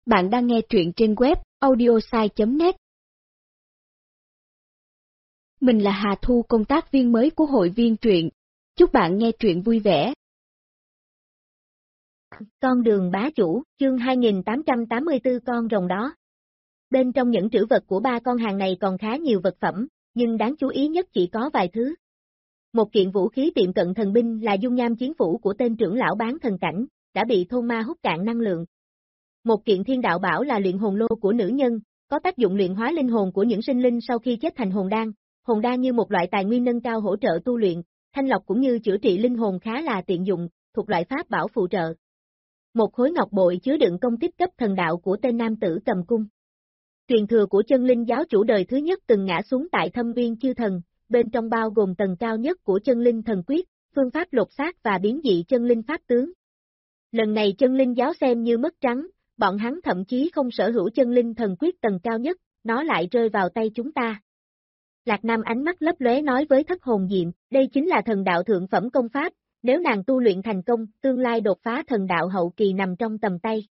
Bạn đang nghe truyện trên web audiosai.net. Mình là Hà Thu, công tác viên mới của hội viên truyện. Chúc bạn nghe truyện vui vẻ. Con đường bá chủ, chương 2884 con rồng đó. Bên trong những trữ vật của ba con hàng này còn khá nhiều vật phẩm, nhưng đáng chú ý nhất chỉ có vài thứ. Một kiện vũ khí tiệm cận thần binh là dung nham chiến phủ của tên trưởng lão bán thần cảnh, đã bị thôn ma hút cạn năng lượng. Một kiện thiên đạo bảo là luyện hồn lô của nữ nhân, có tác dụng luyện hóa linh hồn của những sinh linh sau khi chết thành hồn đan. Hồn đan như một loại tài nguyên nâng cao hỗ trợ tu luyện, thanh lọc cũng như chữa trị linh hồn khá là tiện dụng, thuộc loại pháp bảo phụ trợ. Một khối ngọc bội chứa đựng công kích cấp thần đạo của tên nam tử cầm cung. Truyền thừa của chân linh giáo chủ đời thứ nhất từng ngã xuống tại Thâm Uyên Chư Thần, bên trong bao gồm tầng cao nhất của chân linh thần quyết, phương pháp lột xác và biến dị chân linh pháp tướng. Lần này chân linh giáo xem như mất trắng, bọn hắn thậm chí không sở hữu chân linh thần quyết tầng cao nhất, nó lại rơi vào tay chúng ta. Lạc Nam ánh mắt lấp lóe nói với Thất Hồn Diệm, đây chính là thần đạo thượng phẩm công pháp, nếu nàng tu luyện thành công, tương lai đột phá thần đạo hậu kỳ nằm trong tầm tay.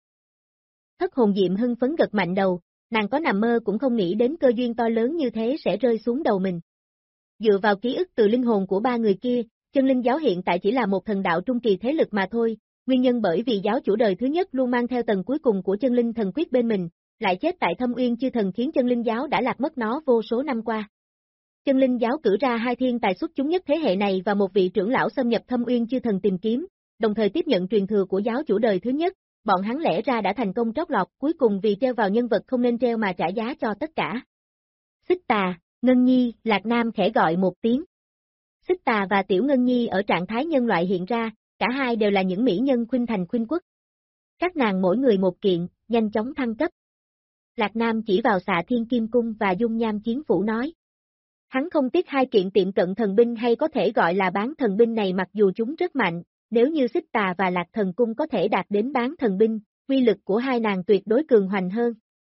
Thất Hồn Diệm hưng phấn gật mạnh đầu, nàng có nằm mơ cũng không nghĩ đến cơ duyên to lớn như thế sẽ rơi xuống đầu mình. Dựa vào ký ức từ linh hồn của ba người kia, chân linh giáo hiện tại chỉ là một thần đạo trung kỳ thế lực mà thôi, nguyên nhân bởi vì giáo chủ đời thứ nhất luôn mang theo tầng cuối cùng của chân linh thần quyết bên mình, lại chết tại Thâm Uyên Chư Thần khiến chân linh giáo đã lạc mất nó vô số năm qua. Chân linh giáo cử ra hai thiên tài xuất chúng nhất thế hệ này và một vị trưởng lão xâm nhập Thâm Uyên Chư Thần tìm kiếm, đồng thời tiếp nhận truyền thừa của giáo chủ đời thứ nhất, bọn hắn lẽ ra đã thành công trót lọt, cuối cùng vì treo vào nhân vật không nên treo mà trả giá cho tất cả. Xích Tà, Ngân Nhi, Lạc Nam khẽ gọi một tiếng. Xích Tà và Tiểu Ngân Nhi ở trạng thái nhân loại hiện ra, cả hai đều là những mỹ nhân khuynh thành khuynh quốc. Các nàng mỗi người một kiện, nhanh chóng thăng cấp. Lạc Nam chỉ vào Xạ Thiên Kim Cung và dung nham chiến phủ nói. Hắn không tiếc hai kiện tiệm cận thần binh hay có thể gọi là bán thần binh này mặc dù chúng rất mạnh, nếu như Xích Tà và Lạc Thần Cung có thể đạt đến bán thần binh, uy lực của hai nàng tuyệt đối cường hoành hơn.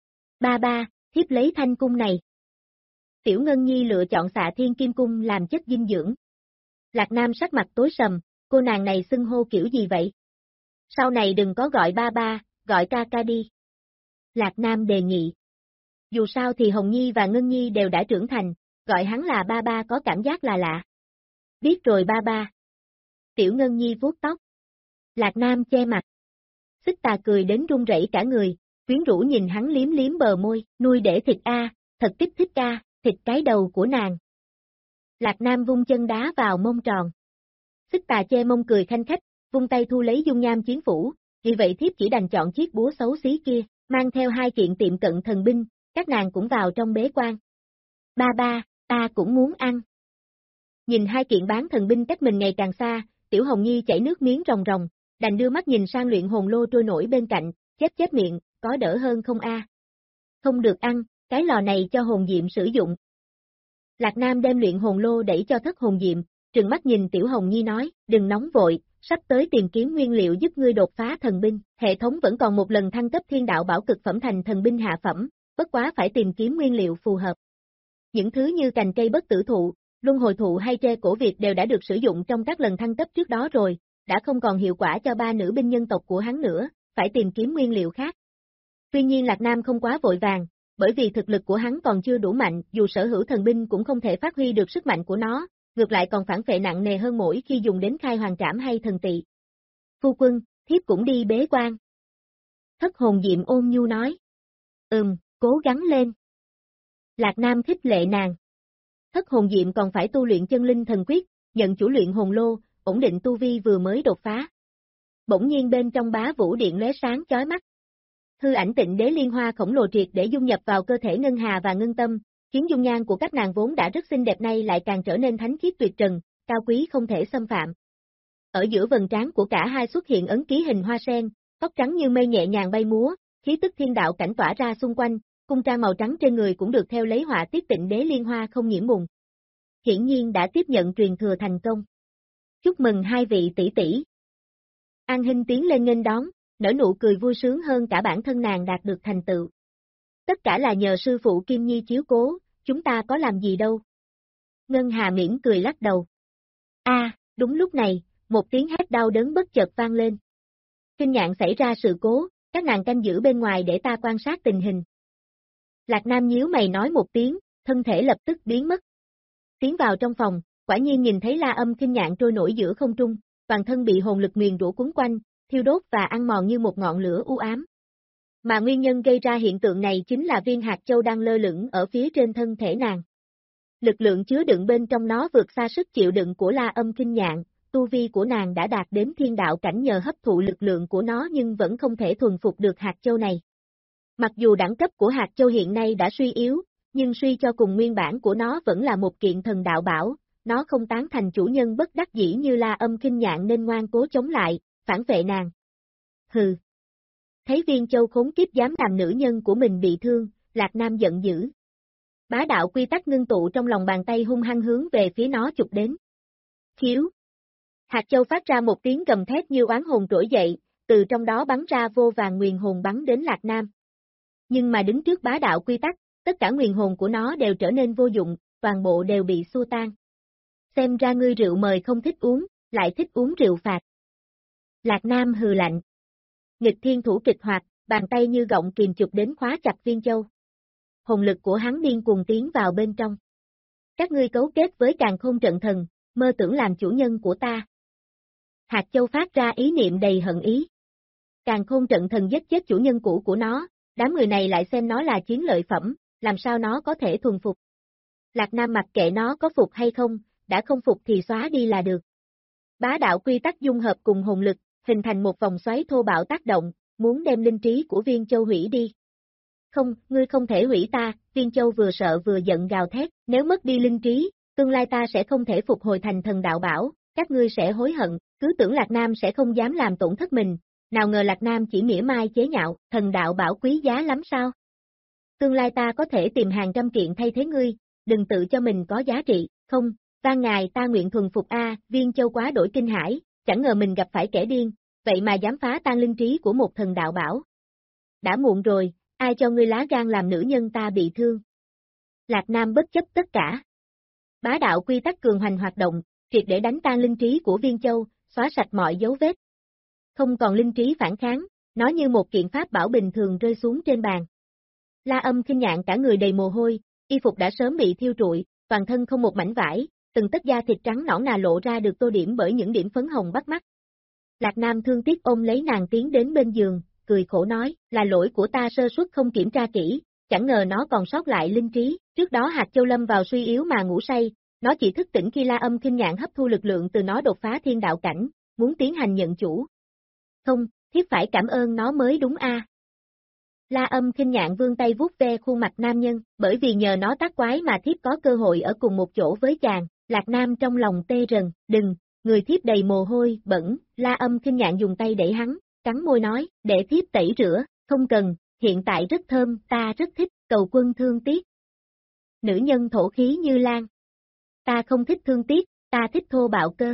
Ba, thiếp lấy thanh cung này. Tiểu Ngân Nhi lựa chọn Xạ Thiên Kim Cung làm chất dinh dưỡng. Lạc Nam sắc mặt tối sầm, cô nàng này xưng hô kiểu gì vậy? Sau này đừng có gọi ba, gọi ca đi. Lạc Nam đề nghị. Dù sao thì Hồng Nhi và Ngân Nhi đều đã trưởng thành, gọi hắn là ba có cảm giác là lạ. Biết rồi ba. Tiểu Ngân Nhi vuốt tóc. Lạc Nam che mặt. Xích Tà cười đến run rẩy cả người, quyến rũ nhìn hắn liếm liếm bờ môi, nuôi để thịt a, thật kích thích a, thịt cái đầu của nàng. Lạc Nam vung chân đá vào mông tròn. Xích Tà che mông cười khanh khách, vung tay thu lấy dung nham chiến phủ, vì vậy thiếp chỉ đành chọn chiếc búa xấu xí kia, mang theo hai kiện tiệm cận thần binh, các nàng cũng vào trong bế quan. Ba, ta cũng muốn ăn. Nhìn hai kiện bán thần binh cách mình ngày càng xa, Tiểu Hồng Nhi chảy nước miếng ròng ròng, đành đưa mắt nhìn sang luyện hồn lô trôi nổi bên cạnh, chép miệng, có đỡ hơn không a? Không được ăn, cái lò này cho hồn diệm sử dụng. Lạc Nam đem luyện hồn lô đẩy cho Thất Hồn Diệm, trừng mắt nhìn Tiểu Hồng Nhi nói, đừng nóng vội, sắp tới tìm kiếm nguyên liệu giúp ngươi đột phá thần binh, hệ thống vẫn còn một lần thăng cấp thiên đạo bảo cực phẩm thành thần binh hạ phẩm, bất quá phải tìm kiếm nguyên liệu phù hợp. Những thứ như cành cây bất tử thụ, luân hồi thụ hay tre cổ Việt đều đã được sử dụng trong các lần thăng cấp trước đó rồi, đã không còn hiệu quả cho ba nữ binh nhân tộc của hắn nữa, phải tìm kiếm nguyên liệu khác. Tuy nhiên Lạc Nam không quá vội vàng, bởi vì thực lực của hắn còn chưa đủ mạnh, dù sở hữu thần binh cũng không thể phát huy được sức mạnh của nó, ngược lại còn phản phệ nặng nề hơn mỗi khi dùng đến khai hoàng trảm hay thần tị. Phu quân, thiếp cũng đi bế quan. Thất Hồn Diệm ôn nhu nói. Cố gắng lên. Lạc Nam khích lệ nàng. Thất Hồn Diệm còn phải tu luyện chân linh thần quyết, nhận chủ luyện hồn lô, ổn định tu vi vừa mới đột phá. Bỗng nhiên bên trong bá vũ điện lóe sáng chói mắt. Hư ảnh Tịnh Đế liên hoa khổng lồ triệt để dung nhập vào cơ thể Ngân Hà và Ngân Tâm, khiến dung nhan của các nàng vốn đã rất xinh đẹp nay lại càng trở nên thánh khiết tuyệt trần, cao quý không thể xâm phạm. Ở giữa vầng trán của cả hai xuất hiện ấn ký hình hoa sen, tóc trắng như mây nhẹ nhàng bay múa, khí tức thiên đạo cảnh tỏa ra xung quanh, cung trang màu trắng trên người cũng được theo lấy họa tiết Tịnh Đế liên hoa không nhiễm mùn. Hiển nhiên đã tiếp nhận truyền thừa thành công. Chúc mừng hai vị tỷ tỷ. An Hinh tiến lên nghênh đón, nở nụ cười vui sướng hơn cả bản thân nàng đạt được thành tựu. Tất cả là nhờ sư phụ Kim Nhi chiếu cố, chúng ta có làm gì đâu. Ngân Hà mỉm cười lắc đầu. Đúng lúc này, một tiếng hét đau đớn bất chợt vang lên. Kinh Nhạn xảy ra sự cố, các nàng canh giữ bên ngoài để ta quan sát tình hình. Lạc Nam nhíu mày nói một tiếng, thân thể lập tức biến mất. Tiến vào trong phòng, quả nhiên nhìn thấy La Âm Kinh Nhạn trôi nổi giữa không trung, toàn thân bị hồn lực nguyền rủa quấn quanh, thiêu đốt và ăn mòn như một ngọn lửa u ám. Mà nguyên nhân gây ra hiện tượng này chính là viên hạt châu đang lơ lửng ở phía trên thân thể nàng. Lực lượng chứa đựng bên trong nó vượt xa sức chịu đựng của La Âm Kinh Nhạn, tu vi của nàng đã đạt đến thiên đạo cảnh nhờ hấp thụ lực lượng của nó nhưng vẫn không thể thuần phục được hạt châu này. Mặc dù đẳng cấp của hạt châu hiện nay đã suy yếu, nhưng suy cho cùng nguyên bản của nó vẫn là một kiện thần đạo bảo, nó không tán thành chủ nhân bất đắc dĩ như La Âm Kinh Nhạn nên ngoan cố chống lại, phản vệ nàng. Hừ. Thấy viên châu khốn kiếp dám làm nữ nhân của mình bị thương, Lạc Nam giận dữ. Bá đạo quy tắc ngưng tụ trong lòng bàn tay hung hăng hướng về phía nó chụp đến. Khiếu. Hạt châu phát ra một tiếng gầm thét như oán hồn trỗi dậy, từ trong đó bắn ra vô vàn nguyền hồn bắn đến Lạc Nam. Nhưng mà đứng trước bá đạo quy tắc, tất cả nguyền hồn của nó đều trở nên vô dụng, toàn bộ đều bị xua tan. Xem ra ngươi rượu mời không thích uống, lại thích uống rượu phạt. Lạc Nam hừ lạnh. Nghịch thiên thủ kịch hoạt, bàn tay như gọng kìm chụp đến khóa chặt viên châu. Hồn lực của hắn điên cuồng tiến vào bên trong. Các ngươi cấu kết với Càn Khôn Trận Thần, mơ tưởng làm chủ nhân của ta. Hạt châu phát ra ý niệm đầy hận ý. Càn Khôn Trận Thần giết chết chủ nhân cũ của nó, đám người này lại xem nó là chiến lợi phẩm, làm sao nó có thể thuần phục. Lạc Nam mặc kệ nó có phục hay không, đã không phục thì xóa đi là được. Bá đạo quy tắc dung hợp cùng hồn lực, hình thành một vòng xoáy thô bạo tác động, muốn đem linh trí của viên châu hủy đi. Không, ngươi không thể hủy ta, viên châu vừa sợ vừa giận gào thét, nếu mất đi linh trí, tương lai ta sẽ không thể phục hồi thành thần đạo bảo, các ngươi sẽ hối hận, cứ tưởng Lạc Nam sẽ không dám làm tổn thất mình, nào ngờ Lạc Nam chỉ mỉa mai chế nhạo, thần đạo bảo quý giá lắm sao? Tương lai ta có thể tìm hàng trăm kiện thay thế ngươi, đừng tự cho mình có giá trị, không, van ngài ta nguyện thuần phục viên châu quá đổi kinh hãi, chẳng ngờ mình gặp phải kẻ điên, vậy mà dám phá tan linh trí của một thần đạo bảo. Đã muộn rồi, ai cho ngươi lá gan làm nữ nhân ta bị thương? Lạc Nam bất chấp tất cả. Bá đạo quy tắc cường hoành hoạt động, triệt để đánh tan linh trí của viên châu, xóa sạch mọi dấu vết. Không còn linh trí phản kháng, nó như một kiện pháp bảo bình thường rơi xuống trên bàn. La Âm Kinh Nhạn cả người đầy mồ hôi, y phục đã sớm bị thiêu trụi, toàn thân không một mảnh vải, từng tấc da thịt trắng nõn nà lộ ra được tô điểm bởi những điểm phấn hồng bắt mắt. Lạc Nam thương tiếc ôm lấy nàng tiến đến bên giường, cười khổ nói, là lỗi của ta sơ suất không kiểm tra kỹ, chẳng ngờ nó còn sót lại linh trí, trước đó hạt châu lâm vào suy yếu mà ngủ say, nó chỉ thức tỉnh khi La Âm Kinh Nhạn hấp thu lực lượng từ nó đột phá thiên đạo cảnh, muốn tiến hành nhận chủ. Không, thiếp phải cảm ơn nó mới đúng a. La Âm Kinh Nhạn vươn tay vuốt ve khuôn mặt nam nhân, bởi vì nhờ nó tác quái mà thiếp có cơ hội ở cùng một chỗ với chàng, Lạc Nam trong lòng tê rần, đừng, người thiếp đầy mồ hôi, bẩn, La Âm Kinh Nhạn dùng tay đẩy hắn, cắn môi nói, để thiếp tẩy rửa, không cần, hiện tại rất thơm, ta rất thích, cầu quân thương tiếc. Nữ nhân thổ khí như lan. Ta không thích thương tiếc, ta thích thô bạo cơ.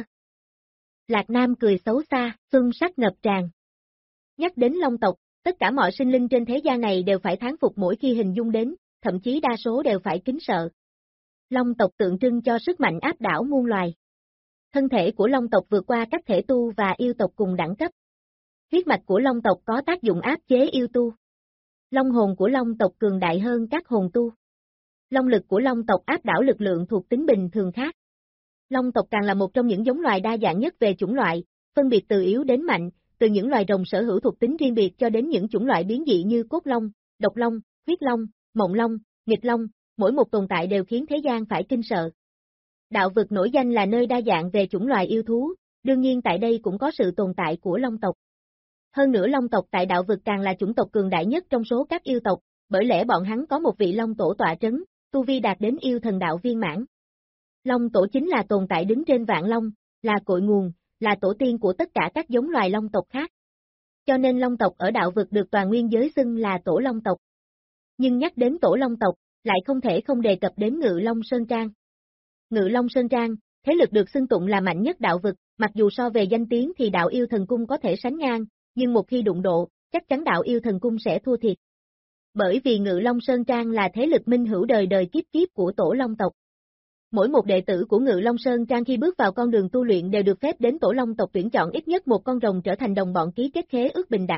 Lạc Nam cười xấu xa, xuân sắc ngập tràn. Nhắc đến Long tộc, tất cả mọi sinh linh trên thế gian này đều phải thán phục mỗi khi hình dung đến, thậm chí đa số đều phải kính sợ. Long tộc tượng trưng cho sức mạnh áp đảo muôn loài. Thân thể của Long tộc vượt qua các thể tu và yêu tộc cùng đẳng cấp. Huyết mạch của Long tộc có tác dụng áp chế yêu tu. Long hồn của Long tộc cường đại hơn các hồn tu. Long lực của Long tộc áp đảo lực lượng thuộc tính bình thường khác. Long tộc càng là một trong những giống loài đa dạng nhất về chủng loại, phân biệt từ yếu đến mạnh, từ những loài rồng sở hữu thuộc tính riêng biệt cho đến những chủng loại biến dị như cốt long, độc long, huyết long, mộng long, nghịch long, mỗi một tồn tại đều khiến thế gian phải kinh sợ. Đạo vực nổi danh là nơi đa dạng về chủng loài yêu thú, đương nhiên tại đây cũng có sự tồn tại của Long tộc. Hơn nữa Long tộc tại đạo vực càng là chủng tộc cường đại nhất trong số các yêu tộc, bởi lẽ bọn hắn có một vị Long tổ tọa trấn, tu vi đạt đến yêu thần đạo viên mãn. Long tổ chính là tồn tại đứng trên vạn long, là cội nguồn, là tổ tiên của tất cả các giống loài Long tộc khác. Cho nên Long tộc ở đạo vực được toàn nguyên giới xưng là tổ Long tộc. Nhưng nhắc đến tổ Long tộc, lại không thể không đề cập đến Ngự Long Sơn Trang. Ngự Long Sơn Trang, thế lực được xưng tụng là mạnh nhất đạo vực, mặc dù so về danh tiếng thì đạo yêu thần cung có thể sánh ngang, nhưng một khi đụng độ, chắc chắn đạo yêu thần cung sẽ thua thiệt. Bởi vì Ngự Long Sơn Trang là thế lực minh hữu đời đời kiếp kiếp của tổ Long tộc. Mỗi một đệ tử của Ngự Long Sơn Trang khi bước vào con đường tu luyện đều được phép đến tổ Long tộc tuyển chọn ít nhất một con rồng trở thành đồng bọn ký kết khế ước bình đẳng,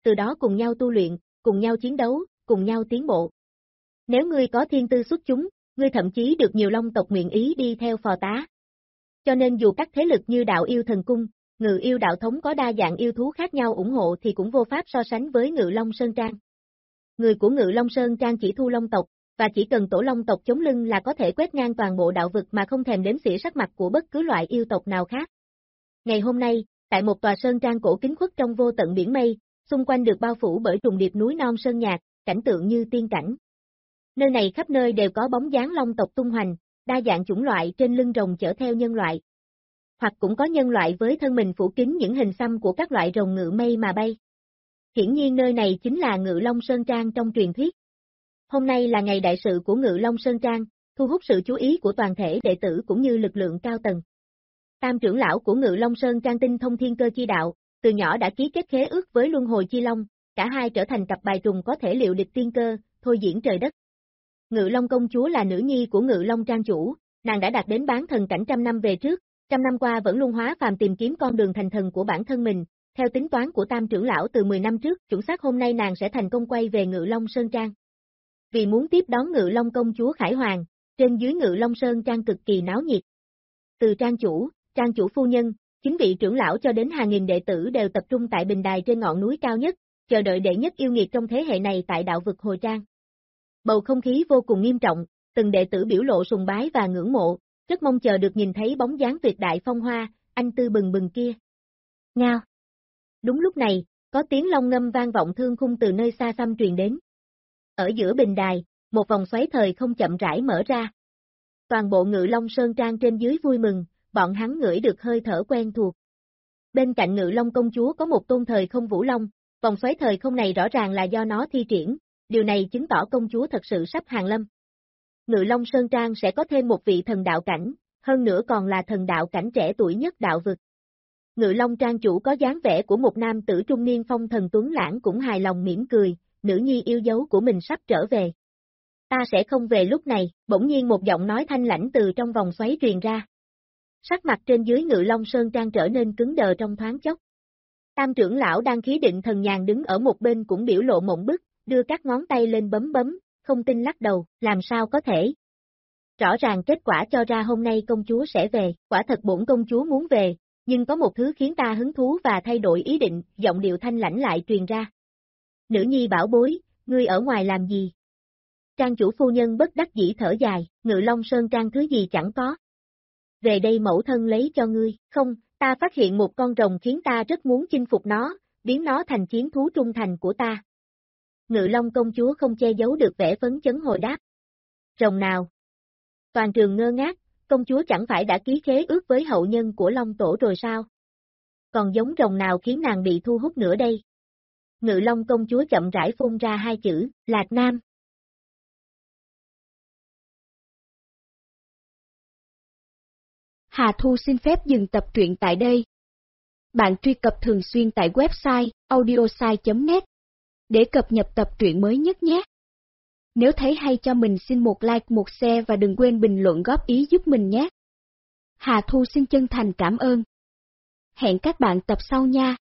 từ đó cùng nhau tu luyện, cùng nhau chiến đấu, cùng nhau tiến bộ. Nếu ngươi có thiên tư xuất chúng, ngươi thậm chí được nhiều long tộc nguyện ý đi theo phò tá. Cho nên dù các thế lực như Đạo Yêu Thần Cung, Ngự Yêu Đạo Thống có đa dạng yêu thú khác nhau ủng hộ thì cũng vô pháp so sánh với Ngự Long Sơn Trang. Người của Ngự Long Sơn Trang chỉ thu long tộc, và chỉ cần tổ long tộc chống lưng là có thể quét ngang toàn bộ đạo vực mà không thèm đếm xỉa sắc mặt của bất cứ loại yêu tộc nào khác. Ngày hôm nay, tại một tòa sơn trang cổ kính khuất trong vô tận biển mây, xung quanh được bao phủ bởi trùng điệp núi non sơn nhạc, cảnh tượng như tiên cảnh. Nơi này khắp nơi đều có bóng dáng long tộc tung hoành, đa dạng chủng loại trên lưng rồng chở theo nhân loại. Hoặc cũng có nhân loại với thân mình phủ kín những hình xăm của các loại rồng ngự mây mà bay. Hiển nhiên nơi này chính là Ngự Long Sơn Trang trong truyền thuyết. Hôm nay là ngày đại sự của Ngự Long Sơn Trang, thu hút sự chú ý của toàn thể đệ tử cũng như lực lượng cao tầng. Tam trưởng lão của Ngự Long Sơn Trang tinh thông thiên cơ chi đạo, từ nhỏ đã ký kết khế ước với Luân Hồi Chi Long, cả hai trở thành cặp bài trùng có thể liệu địch tiên cơ, thôi diễn trời đất. Ngự Long công chúa là nữ nhi của Ngự Long Trang chủ, nàng đã đạt đến bán thần cảnh trăm năm về trước, trăm năm qua vẫn luôn hóa phàm tìm kiếm con đường thành thần của bản thân mình. Theo tính toán của Tam trưởng lão từ 10 năm trước, chuẩn xác hôm nay nàng sẽ thành công quay về Ngự Long Sơn Trang. Vì muốn tiếp đón Ngự Long công chúa Khải Hoàng, trên dưới Ngự Long Sơn Trang cực kỳ náo nhiệt. Từ trang chủ phu nhân, chính vị trưởng lão cho đến hàng nghìn đệ tử đều tập trung tại bình đài trên ngọn núi cao nhất, chờ đợi đệ nhất yêu nghiệt trong thế hệ này tại đạo vực Hồi Trang. Bầu không khí vô cùng nghiêm trọng, từng đệ tử biểu lộ sùng bái và ngưỡng mộ, rất mong chờ được nhìn thấy bóng dáng tuyệt đại phong hoa, anh tư bừng bừng kia. Ngao. Đúng lúc này, có tiếng long ngâm vang vọng thương khung từ nơi xa xăm truyền đến. Ở giữa bình đài, một vòng xoáy thời không chậm rãi mở ra. Toàn bộ Ngự Long Sơn Trang trên dưới vui mừng, bọn hắn ngửi được hơi thở quen thuộc. Bên cạnh Ngự Long công chúa có một tôn thời không vũ long, vòng xoáy thời không này rõ ràng là do nó thi triển, điều này chứng tỏ công chúa thật sự sắp hàng lâm. Ngự Long Sơn Trang sẽ có thêm một vị thần đạo cảnh, hơn nữa còn là thần đạo cảnh trẻ tuổi nhất đạo vực. Ngự Long Trang chủ có dáng vẻ của một nam tử trung niên phong thần tuấn lãng cũng hài lòng mỉm cười, nữ nhi yêu dấu của mình sắp trở về. Ta sẽ không về lúc này, bỗng nhiên một giọng nói thanh lãnh từ trong vòng xoáy truyền ra. Sắc mặt trên dưới Ngự Long Sơn Trang trở nên cứng đờ trong thoáng chốc. Tam trưởng lão đang khí định thần nhàn đứng ở một bên cũng biểu lộ mộng bức, đưa các ngón tay lên bấm bấm, không tin lắc đầu, làm sao có thể. Rõ ràng kết quả cho ra hôm nay công chúa sẽ về, quả thật bổn công chúa muốn về, nhưng có một thứ khiến ta hứng thú và thay đổi ý định, giọng điệu thanh lãnh lại truyền ra. Nữ nhi bảo bối, ngươi ở ngoài làm gì? Trang chủ phu nhân bất đắc dĩ thở dài, Ngự Long Sơn Trang thứ gì chẳng có. Về đây mẫu thân lấy cho ngươi, không, ta phát hiện một con rồng khiến ta rất muốn chinh phục nó, biến nó thành chiến thú trung thành của ta. Ngự Long công chúa không che giấu được vẻ phấn chấn hồi đáp. Rồng nào? Toàn trường ngơ ngác, công chúa chẳng phải đã ký khế ước với hậu nhân của Long Tổ rồi sao? Còn giống rồng nào khiến nàng bị thu hút nữa đây? Ngự Long công chúa chậm rãi phun ra hai chữ, Lạc Nam. Hà Thu xin phép dừng tập truyện tại đây. Bạn truy cập thường xuyên tại website audiosai.net để cập nhật tập truyện mới nhất nhé. Nếu thấy hay cho mình xin một like, một share và đừng quên bình luận góp ý giúp mình nhé. Hà Thu xin chân thành cảm ơn. Hẹn các bạn tập sau nha.